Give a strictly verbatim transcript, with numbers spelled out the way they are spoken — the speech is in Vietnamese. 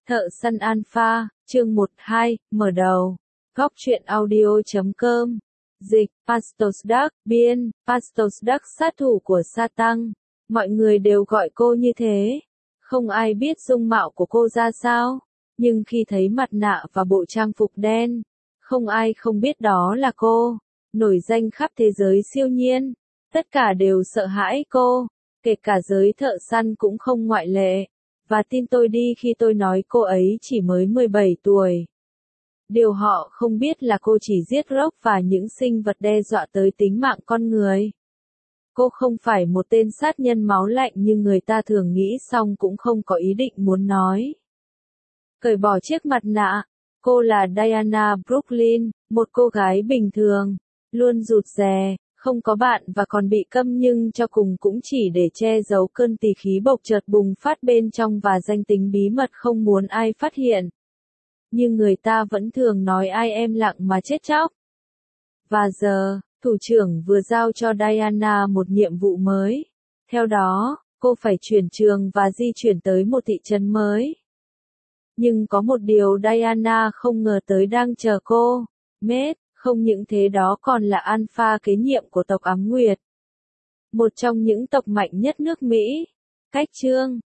Thợ săn Alpha, chương một hai, mở đầu. Góc truyện audio chấm com. Dịch, Pastos Dark, biên, Pastos Dark sát thủ của Satan. Mọi người đều gọi cô như thế. Không ai biết dung mạo của cô ra sao. Nhưng khi thấy mặt nạ và bộ trang phục đen, không ai không biết đó là cô. Nổi danh khắp thế giới siêu nhiên. Tất cả đều sợ hãi cô. Kể cả giới thợ săn cũng không ngoại lệ. Và tin tôi đi khi tôi nói cô ấy chỉ mới mười bảy tuổi. Điều họ không biết là cô chỉ giết Rock và những sinh vật đe dọa tới tính mạng con người. Cô không phải một tên sát nhân máu lạnh như người ta thường nghĩ, song cũng không có ý định muốn nói. Cởi bỏ chiếc mặt nạ, cô là Diana Brooklyn, một cô gái bình thường, luôn rụt rè, không có bạn và còn bị câm nhưng cho cùng cũng chỉ để che giấu cơn tỳ khí bộc chợt bùng phát bên trong và danh tính bí mật không muốn ai phát hiện. Nhưng người ta vẫn thường nói ai em lặng mà chết chóc. Và giờ, thủ trưởng vừa giao cho Diana một nhiệm vụ mới. Theo đó, cô phải chuyển trường và di chuyển tới một thị trấn mới. Nhưng có một điều Diana không ngờ tới đang chờ cô. Mết, không những thế đó còn là Alpha kế nhiệm của tộc Ám Nguyệt. Một trong những tộc mạnh nhất nước Mỹ. Cách chương,